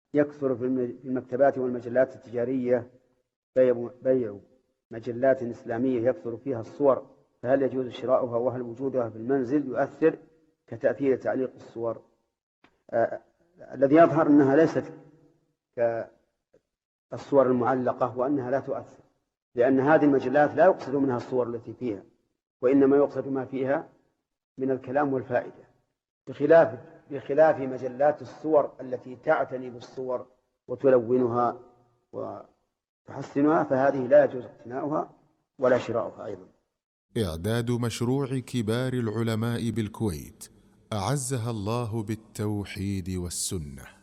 يكثر في المكتبات والمجلات التجارية بيع مجلات إسلامية يكثر فيها الصور، فهل يجوز شراؤها؟ وهل وجودها في المنزل يؤثر كتأثير تعليق الصور؟ الذي يظهر أنها ليست كالصور المعلقة، وأنها لا تؤثر، لأن هذه المجلات لا يقصد منها الصور التي فيها، وإنما يقصد ما فيها من الكلام والفائدة، بخلاف مجلات الصور التي تعتني بالصور وتلونها وتحسنها، فهذه لا يجوز اقتناؤها ولا شراؤها أيضا. إعداد مشروع كبار العلماء بالكويت أعزها الله بالتوحيد والسنة.